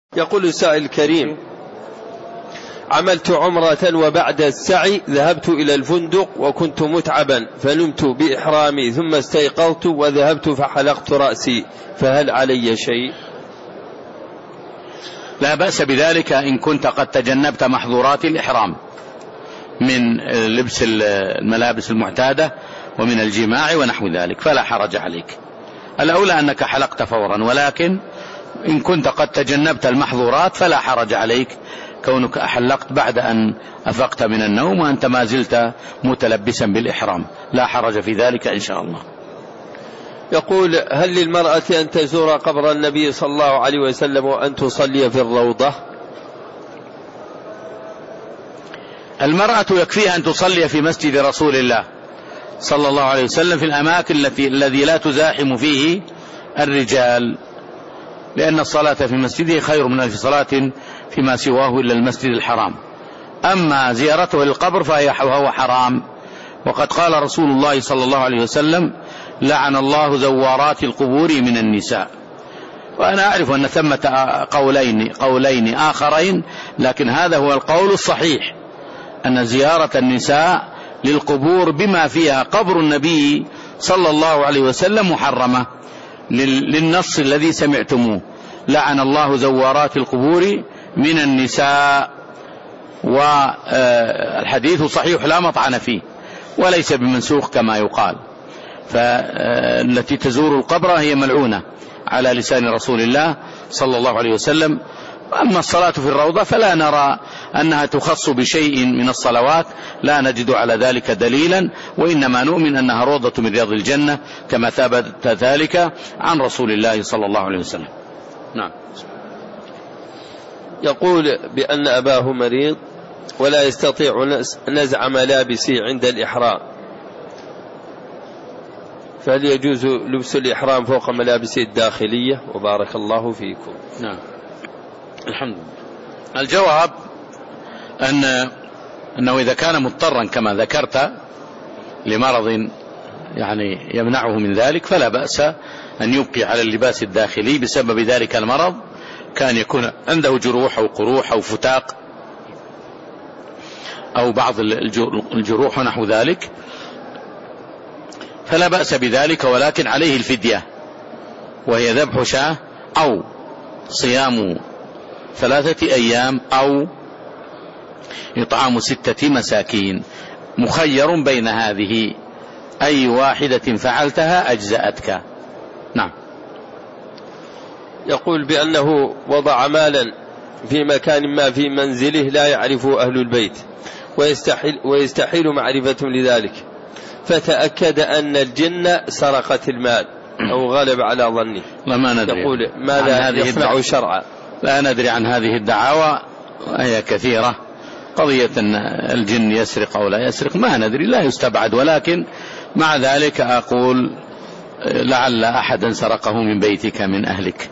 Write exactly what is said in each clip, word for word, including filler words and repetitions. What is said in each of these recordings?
يقول السائل الكريم: عملت عمرة وبعد السعي ذهبت إلى الفندق وكنت متعبا فنمت بإحرامي ثم استيقظت وذهبت فحلقت رأسي، فهل علي شيء؟ لا بأس بذلك إن كنت قد تجنبت محظورات الإحرام من لبس الملابس المعتادة ومن الجماع ونحو ذلك، فلا حرج عليك. الأولى أنك حلقت فورا، ولكن إن كنت قد تجنبت المحظورات فلا حرج عليك كونك أحلقت بعد أن أفقت من النوم وأنت ما زلت متلبسا بالإحرام، لا حرج في ذلك إن شاء الله. يقول: هل للمرأة أن تزور قبر النبي صلى الله عليه وسلم وأن تصلي في الروضة؟ المرأة يكفيها أن تصلي في مسجد رسول الله صلى الله عليه وسلم في الأماكن التي الذي لا تزاحم فيه الرجال، لأن الصلاة في مسجده خير من ألف صلاة فيما سواه إلا المسجد الحرام. أما زيارته للقبر فهو حرام، وقد قال رسول الله صلى الله عليه وسلم: لعن الله زوارات القبور من النساء. وأنا أعرف أن ثمة قولين قولين آخرين، لكن هذا هو القول الصحيح، أن زيارة النساء للقبور بما فيها قبر النبي صلى الله عليه وسلم محرمة للنص الذي سمعتموه: لعن الله زوارات القبور من النساء. والحديث صحيح لا مطعن فيه وليس بمنسوخ كما يقال، فالتي تزور القبر هي ملعونة على لسان رسول الله صلى الله عليه وسلم. أما الصلاة في الروضة فلا نرى أنها تخص بشيء من الصلوات، لا نجد على ذلك دليلا، وإنما نؤمن أنها روضة من رياض الجنة كما ثبت ذلك عن رسول الله صلى الله عليه وسلم. نعم. يقول بأن أباه مريض ولا يستطيع نزع ملابسه عند الإحرام، فهل يجوز لبس الإحرام فوق ملابسه الداخلية؟ وبارك الله فيكم. نعم، الحمد لله. الجواب أن أنه إذا كان مضطرا كما ذكرت لمرض يعني يمنعه من ذلك فلا بأس أن يبقي على اللباس الداخلي بسبب ذلك المرض، كان يكون عنده جروح أو قروح أو فتاق أو بعض الجروح ونحو ذلك، فلا بأس بذلك، ولكن عليه الفدية، وهي ذبح شاة أو صيام ثلاثة أيام أو إطعام ستة مساكين، مخير بين هذه، أي واحدة فعلتها أجزأتك. نعم. يقول بأنه وضع مالا في مكان ما في منزله لا يعرفه أهل البيت ويستحيل, ويستحيل معرفتهم لذلك، فتأكد أن الجن سرقت المال أو غلب على ظنه. ما ندري. يقول ماذا يصنع شرعا؟ لا ندري عن هذه الدعاوى، هي كثيرة. قضية أن الجن يسرق أو لا يسرق ما ندري، لا يستبعد، ولكن مع ذلك أقول لعل أحدا سرقه من بيتك من أهلك،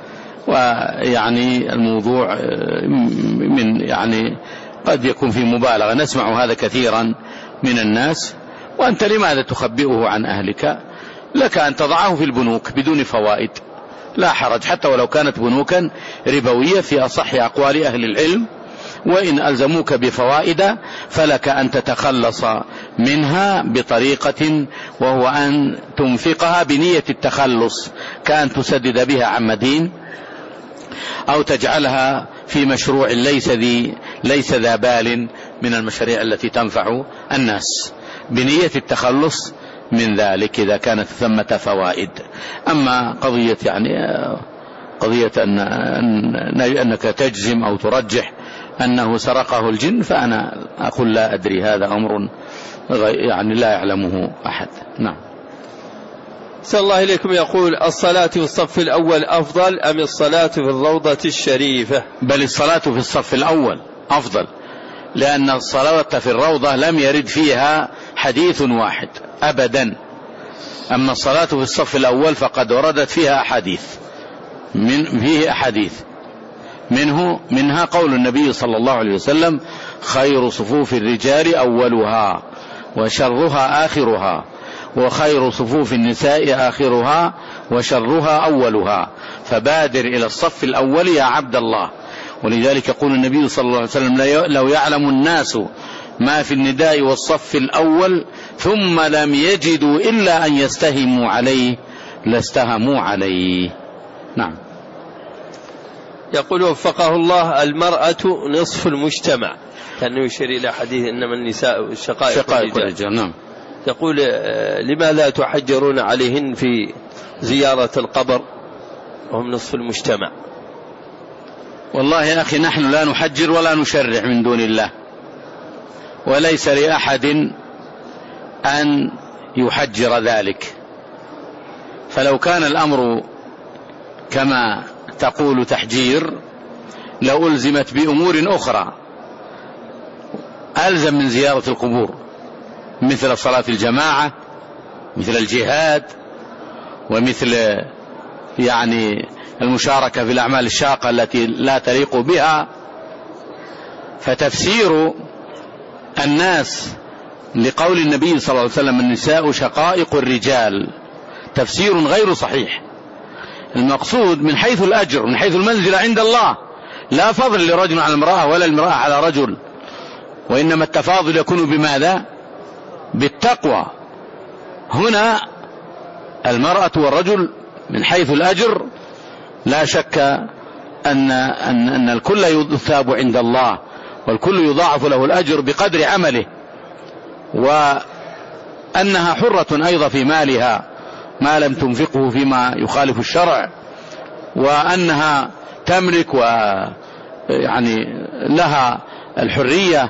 ويعني الموضوع من يعني قد يكون في مبالغة، نسمع هذا كثيرا من الناس. وأنت لماذا تخبئه عن أهلك؟ لك أن تضعه في البنوك بدون فوائد، لا حرج، حتى ولو كانت بنوكا ربوية في أصح أقوال أهل العلم، وإن ألزموك بفوائد فلك أن تتخلص منها بطريقة، وهو أن تنفقها بنية التخلص، كأن تسدد بها عن مدين أو تجعلها في مشروع ليس ذي ليس ذا بال من المشاريع التي تنفع الناس، بنية التخلص من ذلك إذا كانت ثمة فوائد. أما قضية يعني قضية أن أنك تجزم أو ترجح أنه سرقه الجن، فأنا أقول لا أدري، هذا أمر يعني لا يعلمه أحد. نعم. صلى الله إليكم. يقول: الصلاة في الصف الأول أفضل أم الصلاة في الروضة الشريفة؟ بل الصلاة في الصف الأول أفضل، لأن الصلاة في الروضة لم يرد فيها حديث واحد أبدا. أما الصلاة في الصف الأول فقد وردت فيها أحاديث، من فيه أحاديث منه منها قول النبي صلى الله عليه وسلم: خير صفوف الرجال أولها وشرها آخرها وخير صفوف النساء آخرها وشرها أولها، فبادر إلى الصف الأول يا عبد الله. ولذلك يقول النبي صلى الله عليه وسلم لو يعلم الناس ما في النداء والصف الأول ثم لم يجدوا إلا أن يستهموا عليه لاستهموا عليه. نعم. يقول وفقه الله المرأة نصف المجتمع، كأنه يشير إلى حديث إنما النساء شقائق, شقائق الرجال. نعم. يقول لما لا تحجرون عليهن في زيارة القبر وهم نصف المجتمع؟ والله يا أخي نحن لا نحجر ولا نشرع من دون الله، وليس لأحد أن يحجر ذلك. فلو كان الأمر كما تقول تحجير لو ألزمت بأمور أخرى ألزم من زيارة القبور، مثل صلاة الجماعة، مثل الجهاد، ومثل يعني المشاركة في الأعمال الشاقة التي لا تليق بها. فتفسير الناس لقول النبي صلى الله عليه وسلم النساء شقائق الرجال تفسير غير صحيح. المقصود من حيث الأجر، من حيث المنزلة عند الله، لا فضل لرجل على المرأة ولا المرأة على رجل، وإنما التفاضل يكون بماذا؟ بالتقوى. هنا المرأة والرجل من حيث الأجر لا شك أن, أن, أن الكل يثاب عند الله، والكل يضاعف له الأجر بقدر عمله، وأنها حرة أيضا في مالها ما لم تنفقه فيما يخالف الشرع، وأنها تملك ويعني لها الحرية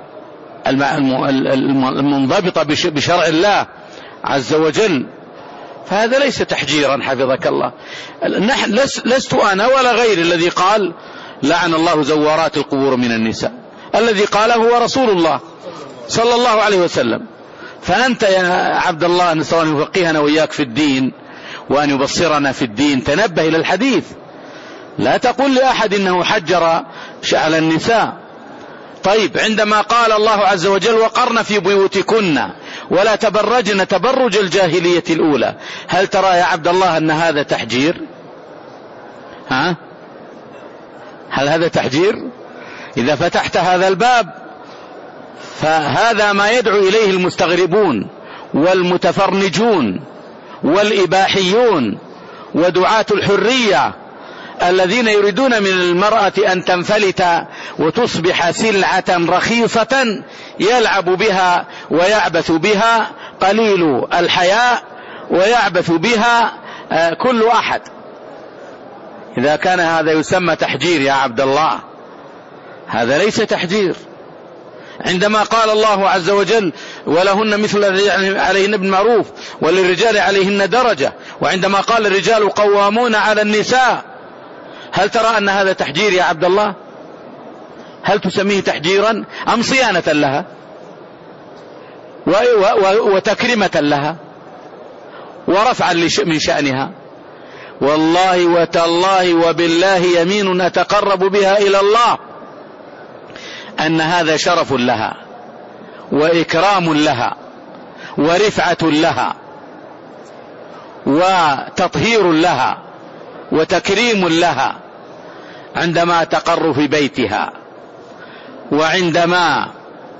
المنضبطة بشرع الله عز وجل. فهذا ليس تحجيرا حفظك الله. نحن لست أنا ولا غير الذي قال لعن الله زوارات القبور من النساء، الذي قاله هو رسول الله صلى الله عليه وسلم. فأنت يا عبد الله نسأل أن يفقهنا وإياك في الدين وأن يبصرنا في الدين، تنبه إلى الحديث، لا تقول لأحد إنه حجر على النساء. طيب عندما قال الله عز وجل وقرن في بيوتكن ولا تبرجن تبرج الجاهلية الأولى، هل ترى يا عبد الله أن هذا تحجير؟ ها؟ هل هذا تحجير؟ إذا فتحت هذا الباب فهذا ما يدعو إليه المستغربون والمتفرنجون والإباحيون ودعاة الحرية الذين يريدون من المرأة أن تنفلت وتصبح سلعة رخيصة يلعب بها ويعبث بها قليل الحياء ويعبث بها كل أحد. إذا كان هذا يسمى تحجير يا عبد الله، هذا ليس تحجير. عندما قال الله عز وجل ولهن مثل عليهن بالمعروف وللرجال عليهن درجة، وعندما قال الرجال قوامون على النساء، هل ترى أن هذا تحجير يا عبد الله؟ هل تسميه تحجيرا أم صيانة لها وتكرمة لها ورفعا من شأنها؟ والله وتالله وبالله يمين أتقرب بها إلى الله أن هذا شرف لها وإكرام لها ورفعة لها وتطهير لها وتكريم لها عندما تقر في بيتها، وعندما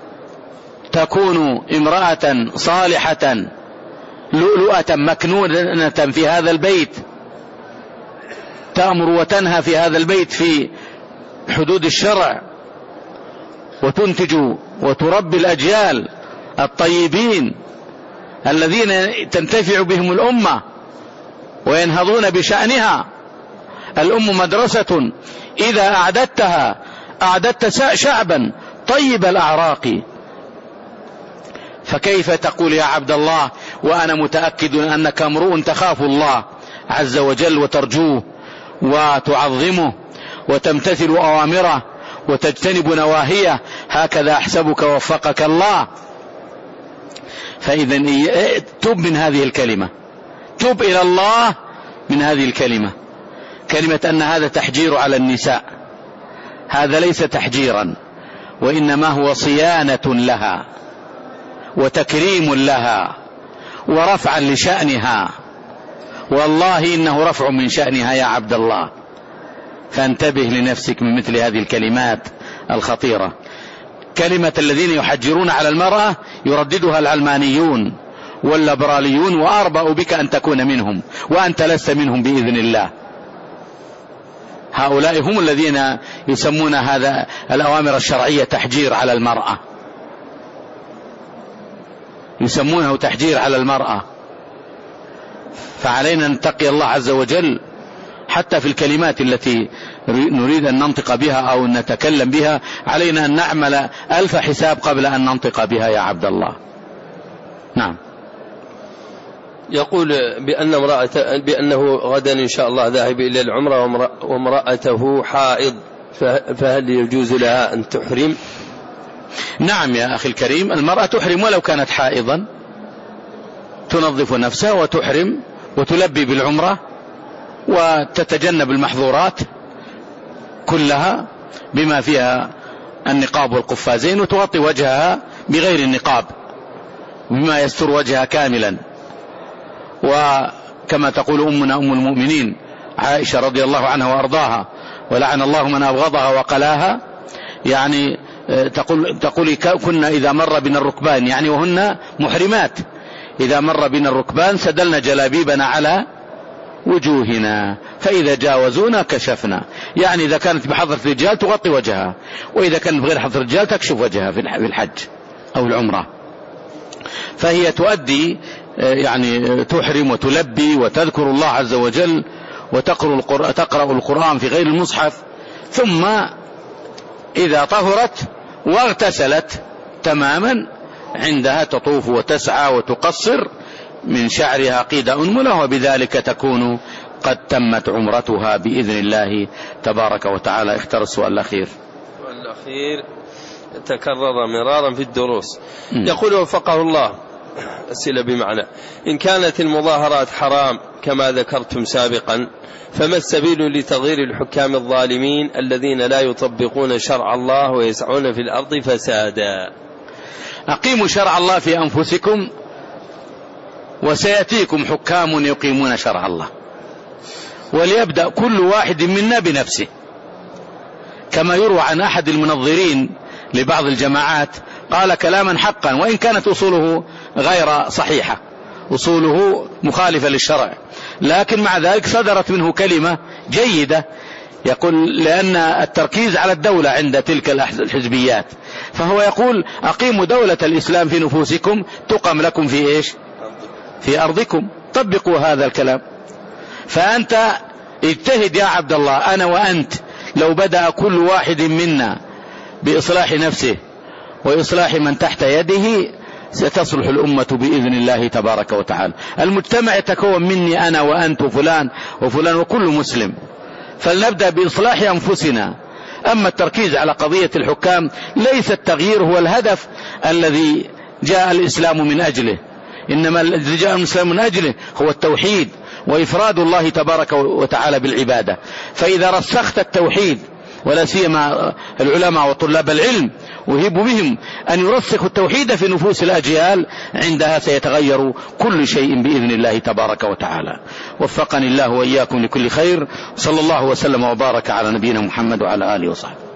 تكون امرأة صالحة لؤلؤة مكنونة في هذا البيت، تأمر وتنهى في هذا البيت في حدود الشرع، وتنتج وتربي الأجيال الطيبين الذين تنتفع بهم الأمة وينهضون بشأنها. الأم مدرسة إذا أعددتها أعددت شعبا طيب الأعراق. فكيف تقول يا عبد الله وأنا متأكد أنك امرؤ تخاف الله عز وجل وترجوه وتعظمه وتمتثل أوامره وتجتنب نواهيه، هكذا أحسبك وفقك الله. فإذا تب من هذه الكلمة، تب إلى الله من هذه الكلمة، كلمة أن هذا تحجير على النساء. هذا ليس تحجيرا، وإنما هو صيانة لها وتكريم لها ورفعا لشأنها، والله إنه رفع من شأنها يا عبد الله. فانتبه لنفسك من مثل هذه الكلمات الخطيرة. كلمة الذين يحجرون على المرأة يرددها العلمانيون والليبراليون، وأربأ بك أن تكون منهم وأنت لست منهم بإذن الله. هؤلاء هم الذين يسمون هذا الأوامر الشرعية تحجير على المرأة، يسمونه تحجير على المرأة. فعلينا أن نتقي الله عز وجل حتى في الكلمات التي نريد أن ننطق بها أو نتكلم بها، علينا أن نعمل ألف حساب قبل أن ننطق بها يا عبد الله. نعم. يقول بأن امرأة بأنه غدا إن شاء الله ذاهب إلى العمرة وامرأته حائض، فهل يجوز لها أن تحرم؟ نعم يا أخي الكريم، المرأة تحرم ولو كانت حائضا، تنظف نفسها وتحرم وتلبي بالعمرة وتتجنب المحظورات كلها بما فيها النقاب والقفازين، وتغطي وجهها بغير النقاب بما يستر وجهها كاملا. وكما تقول أمنا أم المؤمنين عائشة رضي الله عنها وأرضاها، ولعن الله من أبغضها وقلاها، يعني تقول تقول كنا إذا مر بنا الركبان، يعني وهن محرمات، إذا مر بنا الركبان سدلنا جلابيبنا على وجوهنا فإذا جاوزونا كشفنا، يعني إذا كانت بحضرة الرجال تغطي وجهها، وإذا كانت بغير حضرة الرجال تكشف وجهها في الحج أو العمرة. فهي تؤدي يعني تحرم وتلبي وتذكر الله عز وجل وتقرأ تقرأ القرآن في غير المصحف، ثم إذا طهرت واغتسلت تماما عندها تطوف وتسعى وتقصر من شعرها قيد أنملة، وبذلك تكون قد تمت عمرتها بإذن الله تبارك وتعالى. اختر السؤال الأخير. السؤال الأخير تكرر مرارا في الدروس. م. يقول وفقه الله، أسئلة بمعنى: إن كانت المظاهرات حرام كما ذكرتم سابقا، فما السبيل لتغيير الحكام الظالمين الذين لا يطبقون شرع الله ويسعون في الأرض فسادا؟ أقيموا شرع الله في أنفسكم وسيأتيكم حكام يقيمون شرع الله، وليبدأ كل واحد منا بنفسه. كما يروى عن أحد المنظرين لبعض الجماعات قال كلاما حقا وإن كانت أصوله غير صحيحة، أصوله مخالفة للشرع، لكن مع ذلك صدرت منه كلمة جيدة، يقول لأن التركيز على الدولة عند تلك الحزبيات، فهو يقول أقيموا دولة الإسلام في نفوسكم تقم لكم في إيش؟ في أرضكم. طبقوا هذا الكلام. فأنت اجتهد يا عبد الله، أنا وأنت لو بدأ كل واحد منا بإصلاح نفسه وإصلاح من تحت يده ستصلح الأمة بإذن الله تبارك وتعالى. المجتمع يتكون مني أنا وأنت وفلان وفلان وكل مسلم، فلنبدأ بإصلاح أنفسنا. أما التركيز على قضية الحكام ليس التغيير هو الهدف الذي جاء الإسلام من أجله، إنما الذي جاء الإسلام من أجله هو التوحيد وإفراد الله تبارك وتعالى بالعبادة. فإذا رسخت التوحيد، ولا سيما العلماء وطلاب العلم وهب بهم أن يرسخوا التوحيد في نفوس الأجيال، عندها سيتغير كل شيء بإذن الله تبارك وتعالى. وفقني الله وإياكم لكل خير، صلى الله وسلم وبارك على نبينا محمد وعلى آله وصحبه.